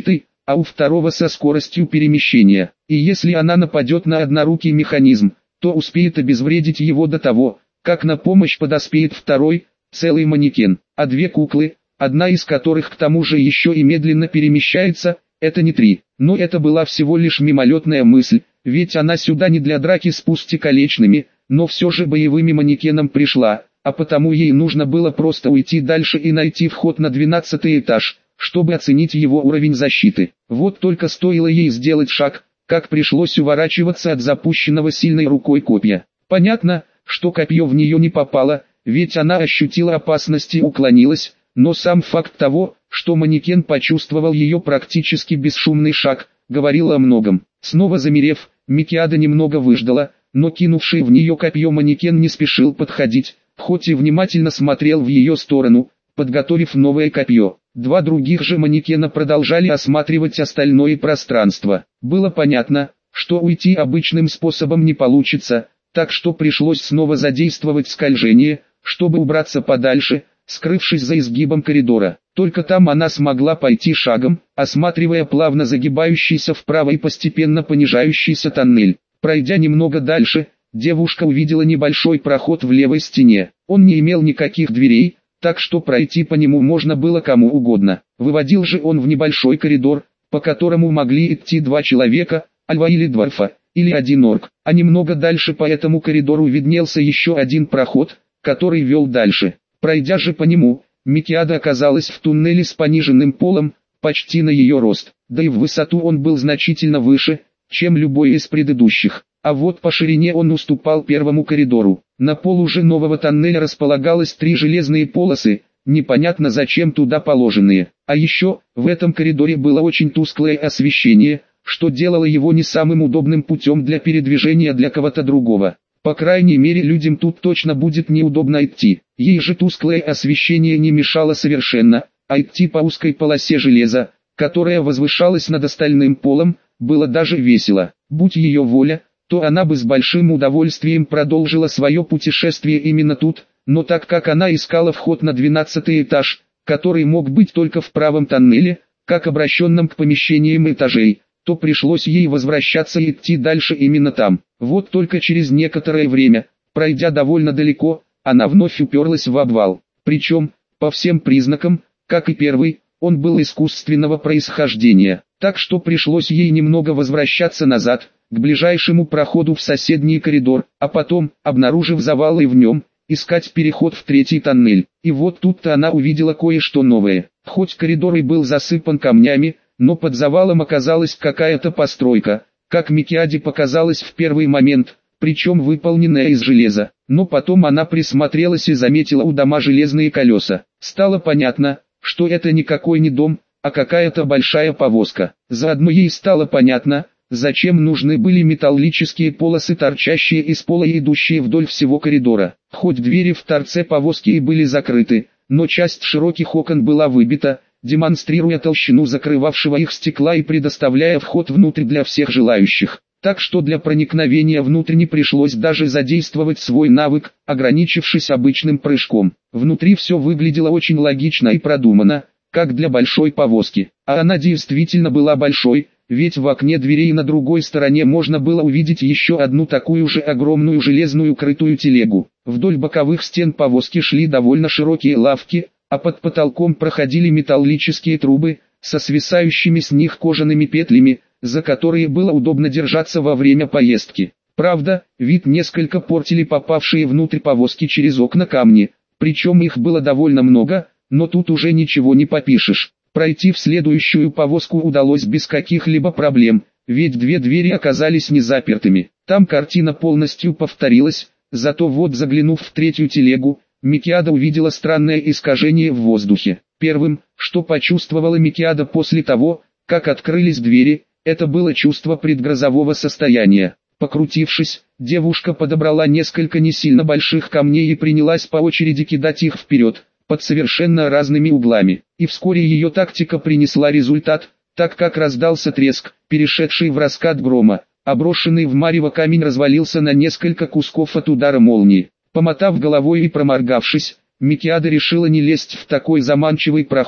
а у второго со скоростью перемещения. И если она нападет на однорукий механизм, то успеет обезвредить его до того, как на помощь подоспеет второй, целый манекен. А две куклы, одна из которых к тому же еще и медленно перемещается, это не три. Но это была всего лишь мимолетная мысль, ведь она сюда не для драки с пустяколечными, но все же боевыми манекеном пришла, а потому ей нужно было просто уйти дальше и найти вход на двенадцатый этаж, чтобы оценить его уровень защиты. Вот только стоило ей сделать шаг, как пришлось уворачиваться от запущенного сильной рукой копья. Понятно, что копье в нее не попало, ведь она ощутила опасность и уклонилась, но сам факт того, что манекен почувствовал ее практически бесшумный шаг, говорил о многом. Снова замерев, Микиада немного выждала, но кинувший в нее копье манекен не спешил подходить, хоть и внимательно смотрел в ее сторону, подготовив новое копье. Два других же манекена продолжали осматривать остальное пространство. Было понятно, что уйти обычным способом не получится, так что пришлось снова задействовать скольжение, чтобы убраться подальше, скрывшись за изгибом коридора. Только там она смогла пойти шагом, осматривая плавно загибающийся вправо и постепенно понижающийся тоннель. Пройдя немного дальше, девушка увидела небольшой проход в левой стене. Он не имел никаких дверей, так что пройти по нему можно было кому угодно. Выводил же он в небольшой коридор, по которому могли идти два человека, альва или дварфа, или один орк. А немного дальше по этому коридору виднелся еще один проход, который вел дальше. Пройдя же по нему, Микиада оказалась в туннеле с пониженным полом, почти на ее рост. Да и в высоту он был значительно выше, чем любой из предыдущих. А вот по ширине он уступал первому коридору. На полу же нового тоннеля располагалось три железные полосы, непонятно зачем туда положенные. А еще, в этом коридоре было очень тусклое освещение, что делало его не самым удобным путем для передвижения для кого-то другого. По крайней мере, людям тут точно будет неудобно идти. Ей же тусклое освещение не мешало совершенно, а идти по узкой полосе железа, которая возвышалась над остальным полом, было даже весело. Будь ее воля, то она бы с большим удовольствием продолжила свое путешествие именно тут, но так как она искала вход на двенадцатый этаж, который мог быть только в правом тоннеле, как обращенном к помещениям этажей, то пришлось ей возвращаться и идти дальше именно там. Вот только через некоторое время, пройдя довольно далеко, она вновь уперлась в обвал. Причем, по всем признакам, как и первый, он был искусственного происхождения. Так что пришлось ей немного возвращаться назад, к ближайшему проходу в соседний коридор, а потом, обнаружив завалы в нем, искать переход в третий тоннель. И вот тут-то она увидела кое-что новое. Хоть коридор и был засыпан камнями, но под завалом оказалась какая-то постройка, как Микиаде показалось в первый момент, причем выполненная из железа. Но потом она присмотрелась и заметила у дома железные колеса. Стало понятно, что это никакой не дом, а какая-то большая повозка. Заодно ей стало понятно, зачем нужны были металлические полосы, торчащие из пола и идущие вдоль всего коридора. Хоть двери в торце повозки и были закрыты, но часть широких окон была выбита, демонстрируя толщину закрывавшего их стекла и предоставляя вход внутрь для всех желающих. Так что для проникновения внутрь не пришлось даже задействовать свой навык, ограничившись обычным прыжком. Внутри все выглядело очень логично и продуманно, как для большой повозки. А она действительно была большой, ведь в окне дверей на другой стороне можно было увидеть еще одну такую же огромную железную крытую телегу. Вдоль боковых стен повозки шли довольно широкие лавки, а под потолком проходили металлические трубы, со свисающими с них кожаными петлями, за которые было удобно держаться во время поездки. Правда, вид несколько портили попавшие внутрь повозки через окна камни, причем их было довольно много, но тут уже ничего не попишешь. Пройти в следующую повозку удалось без каких-либо проблем, ведь две двери оказались не запертыми. Там картина полностью повторилась, зато вот заглянув в третью телегу, Микиада увидела странное искажение в воздухе. Первым, что почувствовала Микиада после того, как открылись двери, это было чувство предгрозового состояния. Покрутившись, девушка подобрала несколько не сильно больших камней и принялась по очереди кидать их вперед, под совершенно разными углами. И вскоре ее тактика принесла результат, так как раздался треск, перешедший в раскат грома, а брошенный в марево камень развалился на несколько кусков от удара молнии. Помотав головой и проморгавшись, Микиада решила не лезть в такой заманчивый проход,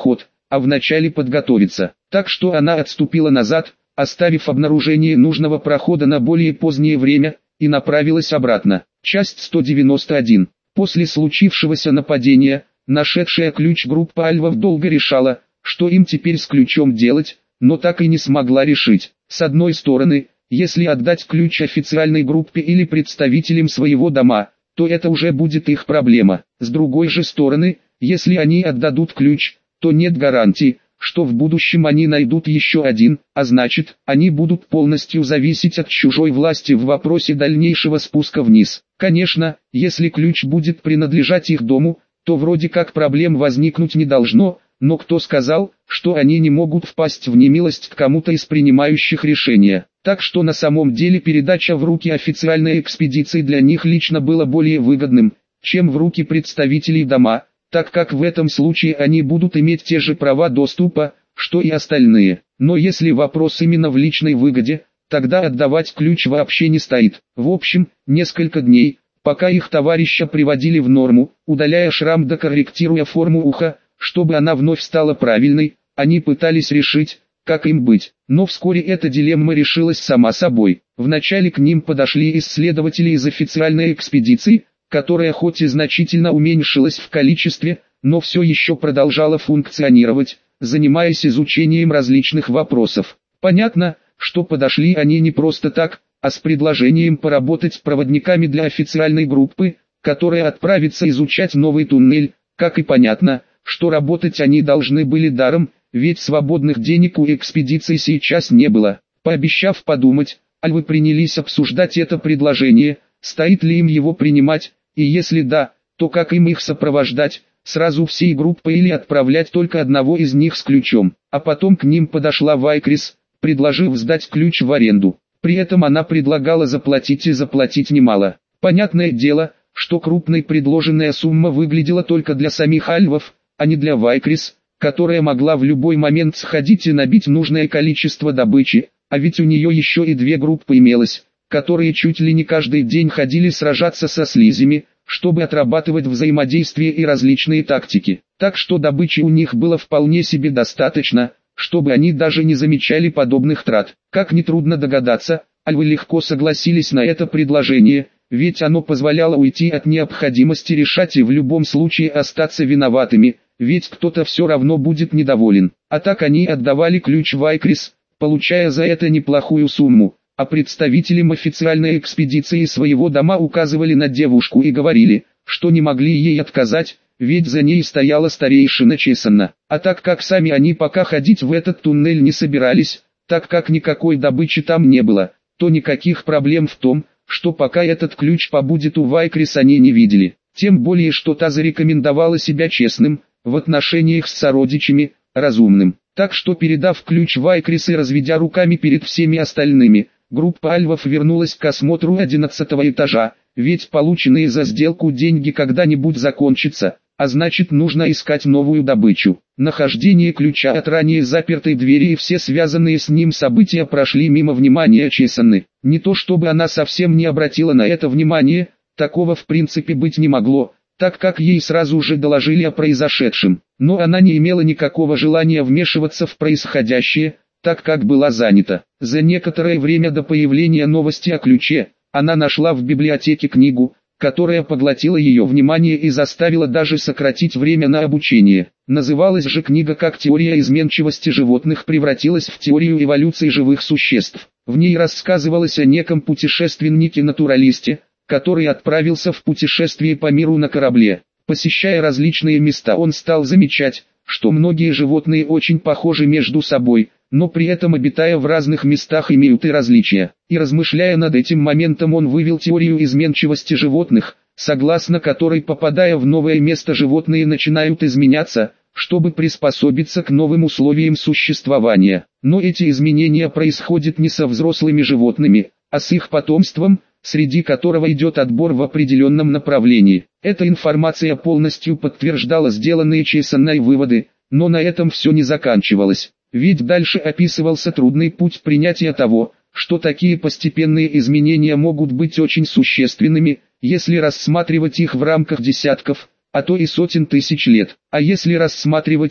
а вначале подготовиться. Так что она отступила назад, оставив обнаружение нужного прохода на более позднее время, и направилась обратно. Часть сто девяносто один. После случившегося нападения, нашедшая ключ группа альвов долго решала, что им теперь с ключом делать, но так и не смогла решить. С одной стороны, если отдать ключ официальной группе или представителям своего дома, то это уже будет их проблема. С другой же стороны, если они отдадут ключ, то нет гарантии, что в будущем они найдут еще один, а значит, они будут полностью зависеть от чужой власти в вопросе дальнейшего спуска вниз. Конечно, если ключ будет принадлежать их дому, то вроде как проблем возникнуть не должно, но кто сказал, что они не могут впасть в немилость к кому-то из принимающих решения. Так что на самом деле передача в руки официальной экспедиции для них лично было более выгодным, чем в руки представителей дома, так как в этом случае они будут иметь те же права доступа, что и остальные. Но если вопрос именно в личной выгоде, тогда отдавать ключ вообще не стоит. В общем, несколько дней, пока их товарища приводили в норму, удаляя шрам да корректируя форму уха, чтобы она вновь стала правильной, они пытались решить, как им быть. Но вскоре эта дилемма решилась сама собой. Вначале к ним подошли исследователи из официальной экспедиции, которая хоть и значительно уменьшилась в количестве, но все еще продолжала функционировать, занимаясь изучением различных вопросов. Понятно, что подошли они не просто так, а с предложением поработать проводниками для официальной группы, которая отправится изучать новый туннель, как и понятно, что работать они должны были даром, ведь свободных денег у экспедиции сейчас не было. Пообещав подумать, альвы принялись обсуждать это предложение, стоит ли им его принимать, и если да, то как им их сопровождать, сразу всей группой или отправлять только одного из них с ключом. А потом к ним подошла Вайкрис, предложив сдать ключ в аренду. При этом она предлагала заплатить и заплатить немало. Понятное дело, что крупной предложенная сумма выглядела только для самих альвов, а не для Вайкрис, которая могла в любой момент сходить и набить нужное количество добычи, а ведь у нее еще и две группы имелось, которые чуть ли не каждый день ходили сражаться со слизями, чтобы отрабатывать взаимодействие и различные тактики. Так что добычи у них было вполне себе достаточно, чтобы они даже не замечали подобных трат. Как нетрудно догадаться, альвы легко согласились на это предложение, ведь оно позволяло уйти от необходимости решать и в любом случае остаться виноватыми, ведь кто-то все равно будет недоволен. А так они отдавали ключ Вайкрис, получая за это неплохую сумму, а представителям официальной экспедиции своего дома указывали на девушку и говорили, что не могли ей отказать, ведь за ней стояла старейшина Чесана. А так как сами они пока ходить в этот туннель не собирались, так как никакой добычи там не было, то никаких проблем в том, что пока этот ключ побудет у Вайкрис, они не видели. Тем более, что та зарекомендовала себя честным, в отношениях с сородичами, разумным. Так что, передав ключ Вайкрис и разведя руками перед всеми остальными, группа альвов вернулась к осмотру одиннадцатого этажа, ведь полученные за сделку деньги когда-нибудь закончатся, а значит нужно искать новую добычу. Нахождение ключа от ранее запертой двери и все связанные с ним события прошли мимо внимания Чесаны. Не то чтобы она совсем не обратила на это внимание, такого в принципе быть не могло, так как ей сразу же доложили о произошедшем. Но она не имела никакого желания вмешиваться в происходящее, так как была занята. За некоторое время до появления новости о ключе, она нашла в библиотеке книгу, которая поглотила ее внимание и заставила даже сократить время на обучение. Называлась же книга «Как теория изменчивости животных превратилась в теорию эволюции живых существ». В ней рассказывалось о неком путешественнике-натуралисте, который отправился в путешествие по миру на корабле. Посещая различные места, он стал замечать, что многие животные очень похожи между собой, но при этом, обитая в разных местах, имеют и различия. И размышляя над этим моментом, он вывел теорию изменчивости животных, согласно которой, попадая в новое место, животные начинают изменяться, чтобы приспособиться к новым условиям существования. Но эти изменения происходят не со взрослыми животными, а с их потомством, среди которого идет отбор в определенном направлении. Эта информация полностью подтверждала сделанные Чесаной выводы, но на этом все не заканчивалось. Ведь дальше описывался трудный путь принятия того, что такие постепенные изменения могут быть очень существенными, если рассматривать их в рамках десятков, а то и сотен тысяч лет. А если рассматривать то,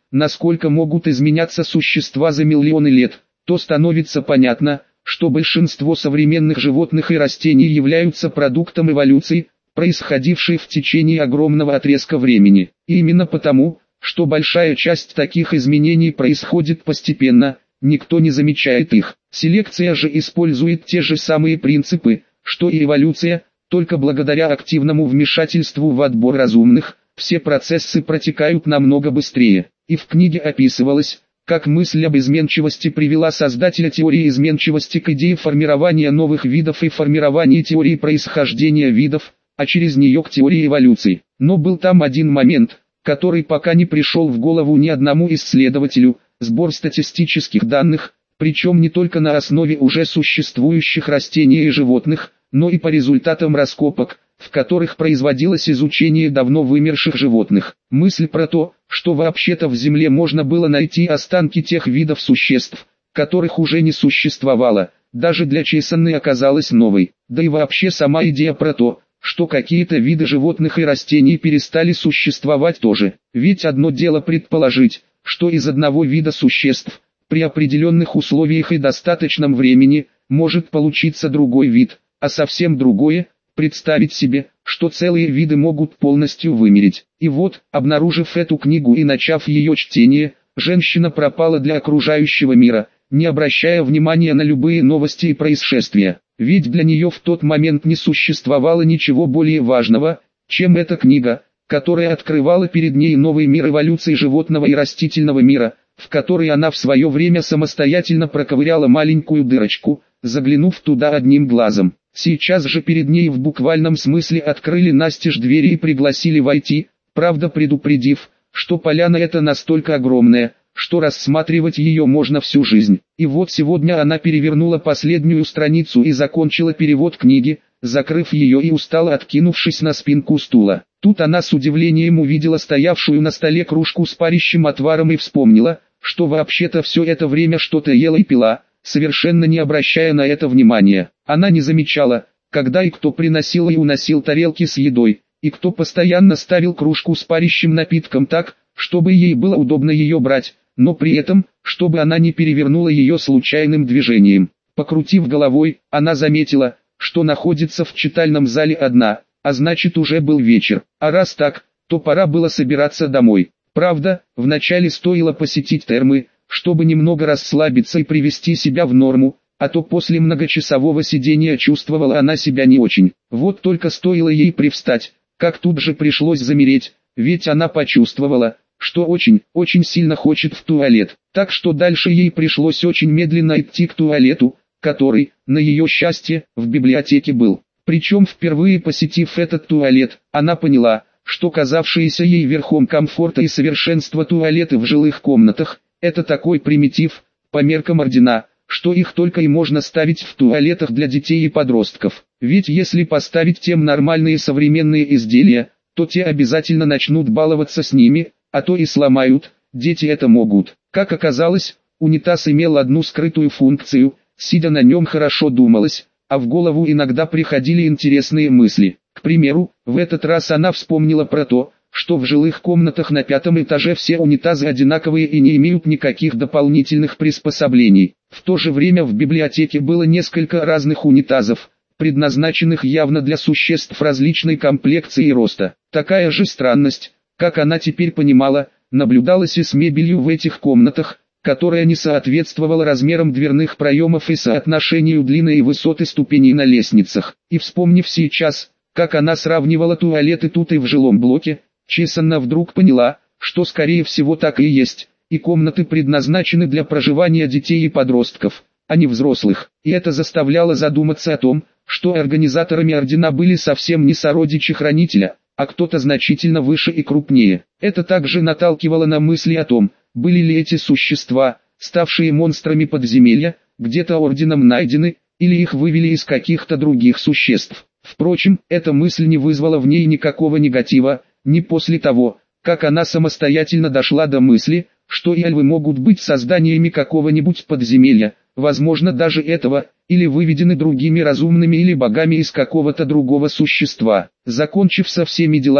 насколько могут изменяться существа за миллионы лет, то становится понятно, что большинство современных животных и растений являются продуктом эволюции, происходившей в течение огромного отрезка времени. И именно потому, что большая часть таких изменений происходит постепенно, никто не замечает их. Селекция же использует те же самые принципы, что и эволюция, только благодаря активному вмешательству в отбор разумных, все процессы протекают намного быстрее. И в книге описывалось, как мысль об изменчивости привела создателя теории изменчивости к идее формирования новых видов и формирования теории происхождения видов, а через нее к теории эволюции. Но был там один момент, который пока не пришел в голову ни одному исследователю: сбор статистических данных, причем не только на основе уже существующих растений и животных, но и по результатам раскопок, в которых производилось изучение давно вымерших животных. Мысль про то, что вообще-то в Земле можно было найти останки тех видов существ, которых уже не существовало, даже для Чейсона оказалась новой. Да и вообще сама идея про то, что какие-то виды животных и растений перестали существовать тоже. Ведь одно дело предположить, что из одного вида существ, при определенных условиях и достаточном времени, может получиться другой вид, а совсем другое – представить себе, что целые виды могут полностью вымереть. И вот, обнаружив эту книгу и начав ее чтение, женщина пропала для окружающего мира, не обращая внимания на любые новости и происшествия. Ведь для нее в тот момент не существовало ничего более важного, чем эта книга, которая открывала перед ней новый мир эволюции животного и растительного мира, в который она в свое время самостоятельно проковыряла маленькую дырочку, заглянув туда одним глазом. Сейчас же перед ней в буквальном смысле открыли настежь двери и пригласили войти, правда предупредив, что поляна эта настолько огромная, что рассматривать ее можно всю жизнь. И вот сегодня она перевернула последнюю страницу и закончила перевод книги, закрыв ее и устало откинувшись на спинку стула. Тут она с удивлением увидела стоявшую на столе кружку с парящим отваром и вспомнила, что вообще-то все это время что-то ела и пила, совершенно не обращая на это внимания. Она не замечала, когда и кто приносил и уносил тарелки с едой, и кто постоянно ставил кружку с парящим напитком так, чтобы ей было удобно ее брать, но при этом, чтобы она не перевернула ее случайным движением. Покрутив головой, она заметила, что находится в читальном зале одна, а значит уже был вечер. А раз так, то пора было собираться домой. Правда, вначале стоило посетить термы, чтобы немного расслабиться и привести себя в норму, а то после многочасового сидения чувствовала она себя не очень. Вот только стоило ей привстать, как тут же пришлось замереть, ведь она почувствовала, что очень, очень сильно хочет в туалет. Так что дальше ей пришлось очень медленно идти к туалету, который, на ее счастье, в библиотеке был. Причем впервые посетив этот туалет, она поняла, что казавшиеся ей верхом комфорта и совершенства туалеты в жилых комнатах – это такой примитив, по меркам ордена, что их только и можно ставить в туалетах для детей и подростков. Ведь если поставить тем нормальные современные изделия, то те обязательно начнут баловаться с ними, а то и сломают, дети это могут. Как оказалось, унитаз имел одну скрытую функцию, сидя на нем хорошо думалось, а в голову иногда приходили интересные мысли. К примеру, в этот раз она вспомнила про то, что в жилых комнатах на пятом этаже все унитазы одинаковые и не имеют никаких дополнительных приспособлений. В то же время в библиотеке было несколько разных унитазов, предназначенных явно для существ различной комплекции и роста. Такая же странность, как она теперь понимала, наблюдалась и с мебелью в этих комнатах, которая не соответствовала размерам дверных проемов и соотношению длины и высоты ступеней на лестницах. И вспомнив сейчас, как она сравнивала туалеты тут и в жилом блоке, Чесанна вдруг поняла, что скорее всего так и есть, и комнаты предназначены для проживания детей и подростков, а не взрослых. И это заставляло задуматься о том, что организаторами ордена были совсем не сородичи хранителя, а кто-то значительно выше и крупнее. Это также наталкивало на мысли о том, были ли эти существа, ставшие монстрами подземелья, где-то орденом найдены, или их вывели из каких-то других существ. Впрочем, эта мысль не вызвала в ней никакого негатива, не после того, как она самостоятельно дошла до мысли, что и альвы могут быть созданиями какого-нибудь подземелья, возможно даже этого, или выведены другими разумными или богами из какого-то другого существа. Закончив со всеми делами,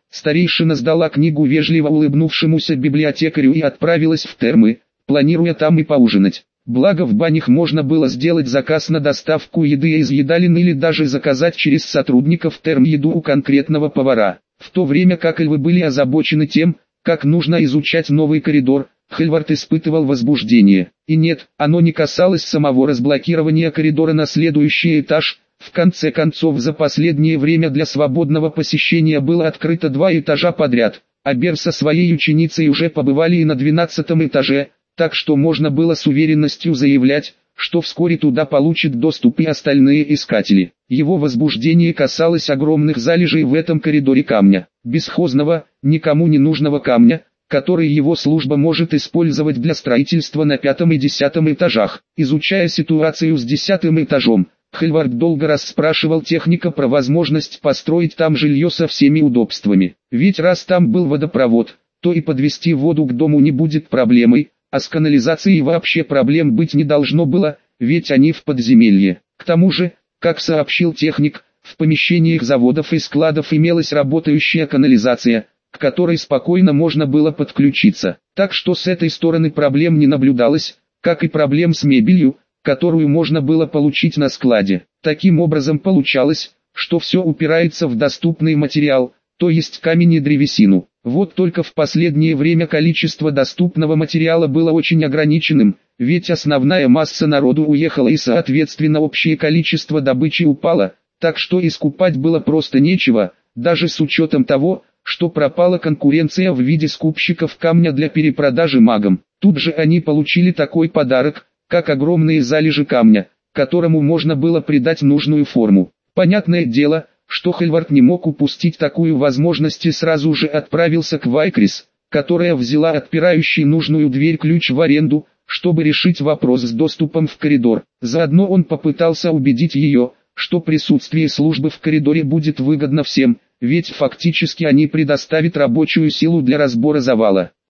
Старейшина сдала книгу вежливо улыбнувшемуся библиотекарю и отправилась в термы, планируя там и поужинать. Благо в банях можно было сделать заказ на доставку еды из едалин или даже заказать через сотрудников терм еду у конкретного повара. В то время как львы были озабочены тем, как нужно изучать новый коридор, Хельвард испытывал возбуждение. И нет, оно не касалось самого разблокирования коридора на следующий этаж. В конце концов, за последнее время для свободного посещения было открыто два этажа подряд, а Бер со своей ученицей уже побывали и на двенадцатом этаже, так что можно было с уверенностью заявлять, что вскоре туда получат доступ и остальные искатели. Его возбуждение касалось огромных залежей в этом коридоре камня, бесхозного, никому не нужного камня, который его служба может использовать для строительства на пятом и десятом этажах. Изучая ситуацию с десятым этажом, Хельвард долго расспрашивал техника про возможность построить там жилье со всеми удобствами. Ведь раз там был водопровод, то и подвести воду к дому не будет проблемой, а с канализацией вообще проблем быть не должно было, ведь они в подземелье. К тому же, как сообщил техник, в помещениях заводов и складов имелась работающая канализация, к которой спокойно можно было подключиться. Так что с этой стороны проблем не наблюдалось, как и проблем с мебелью, которую можно было получить на складе. Таким образом получалось, что все упирается в доступный материал, то есть камень и древесину. Вот только в последнее время количество доступного материала было очень ограниченным, ведь основная масса народу уехала и соответственно общее количество добычи упало, так что искупать было просто нечего, даже с учетом того, что пропала конкуренция в виде скупщиков камня для перепродажи магам. Тут же они получили такой подарок, как огромные залежи камня, которому можно было придать нужную форму. Понятное дело, что Хельвард не мог упустить такую возможность и сразу же отправился к Вайкрис, которая взяла отпирающий нужную дверь ключ в аренду, чтобы решить вопрос с доступом в коридор. Заодно он попытался убедить ее, что присутствие службы в коридоре будет выгодно всем, ведь фактически они предоставят рабочую силу для разбора завала.